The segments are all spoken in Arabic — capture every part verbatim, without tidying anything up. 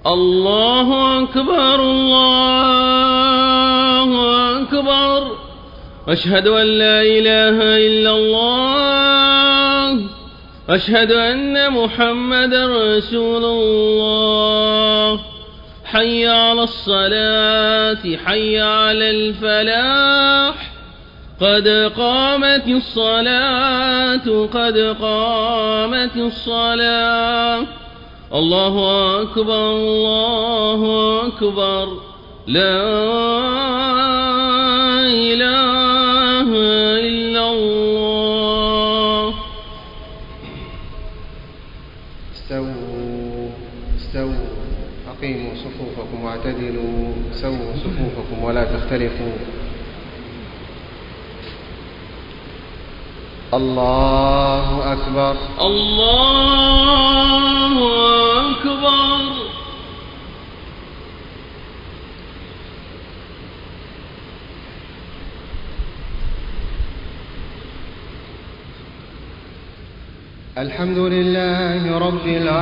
الله أكبر الله أكبر. أشهد أن لا إله إلا الله. أشهد أن محمدا رسول الله. حي على الصلاة حي على الفلاح. قد قامت الصلاة قد قامت الصلاة. الله أكبر الله أكبر. لا إله إلا الله. استووا استووا أقيموا صفوفكم واعتدلوا. سووا صفوفكم ولا تختلفوا. الله أكبر الله أكبر. الحمد لله رب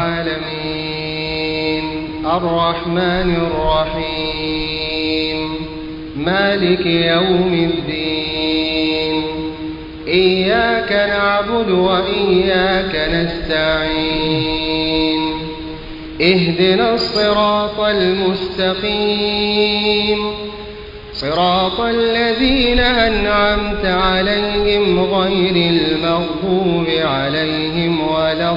العالمين الرحمن الرحيم مالك يوم الدين. إياك نعبد وإياك نستعين. اهدنا الصراط المستقيم صراط الذين أنعمت عليهم غير المغضوب عليهم ولا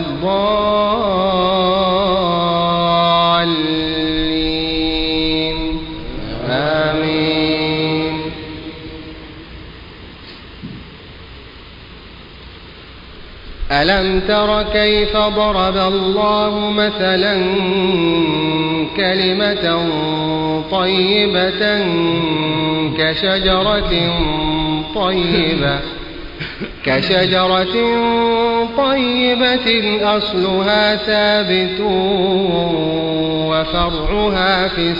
الضالين. آمين. ألم تر كيف ضرب الله مثلا كلمة طيبة كشجرة طيبة كشجرة طيبة أصلها ثابت وفرعها في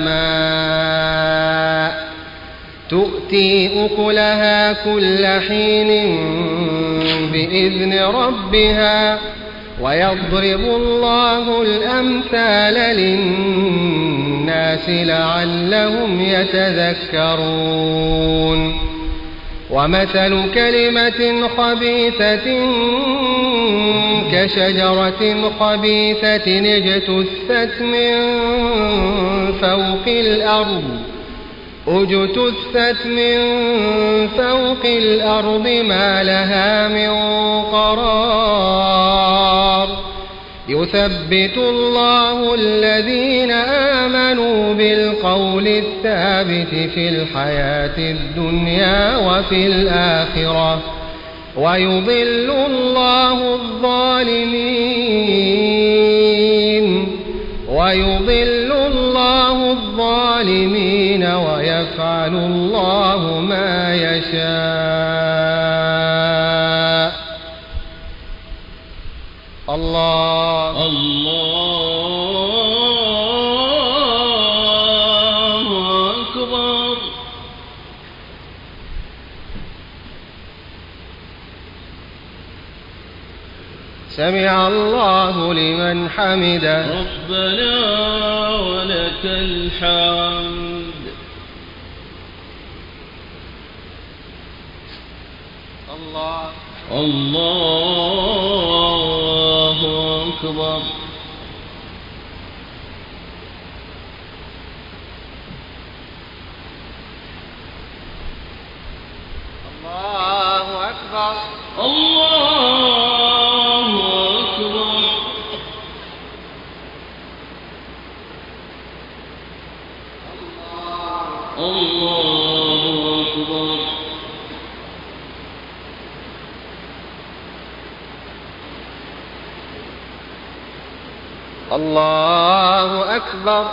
السماء تؤتي أكلها كل حين بإذن ربها ويضرب الله الأمثال للناس لعلهم يتذكرون. ومثل كلمة خبيثة كشجرة خبيثة اجتثت من فوق الأرض اجتثت من فوق الأرض ما لها من قرار. يثبت الله الذين آمنوا بالقول الثابت في الحياة الدنيا وفي الآخرة ويضل الله الظالمين ويضل الله الظالمين ويفعل الله ما يشاء. الله الله أكبر. سمع الله لمن حمده. ربنا ولك الحمد. الله الله أكبر. الله أكبر الله أكبر. الله أكبر. الله أكبر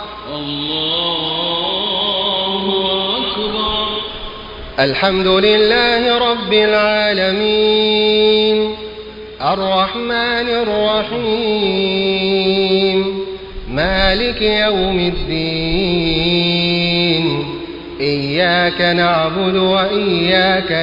الله أكبر. الحمد لله رب العالمين الرحمن الرحيم مالك يوم الدين. إياك نعبد وإياك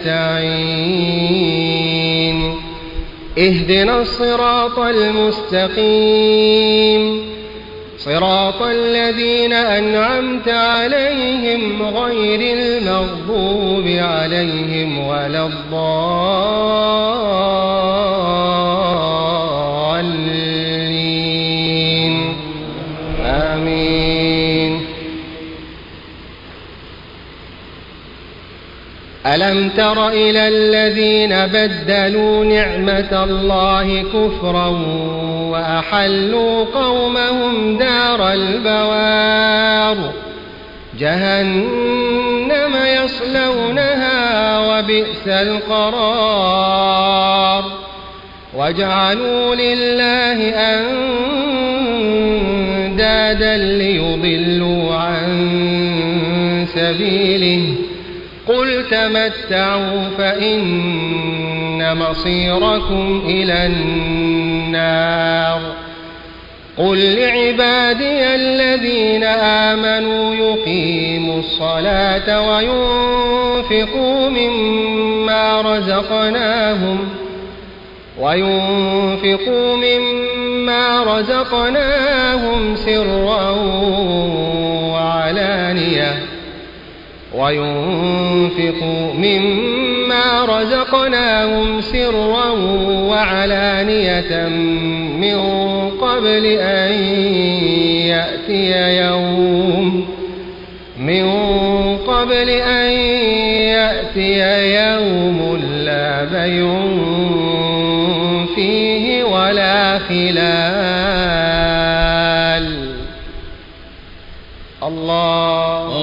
نستعين. اهدنا الصراط المستقيم صراط الذين أنعمت عليهم غير المغضوب عليهم ولا الضالين آمين. ألم تر إلى الذين بدلوا نعمة الله كفرا وأحلوا قومهم دار البوار جهنم يصلونها وبئس القرار وجعلوا لله أندادا ليضلوا عن سبيله قل تمتعوا فإن مصيركم إلى النار قل لعبادي الذين آمنوا يقيموا الصلاة وينفقوا مما رزقناهم وينفقوا مما رزقناهم سرا وعلانية وينفقوا مما رزقناهم سرا وعلانية من قبل أن يأتي يوم من قبل أن يأتي يوم لا بيع فيه ولا خلال. الله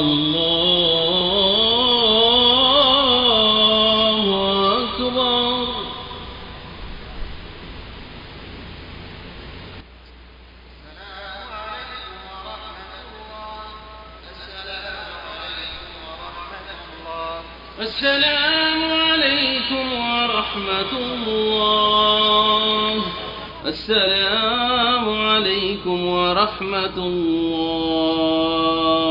السلام عليكم ورحمة الله. السلام عليكم ورحمة الله.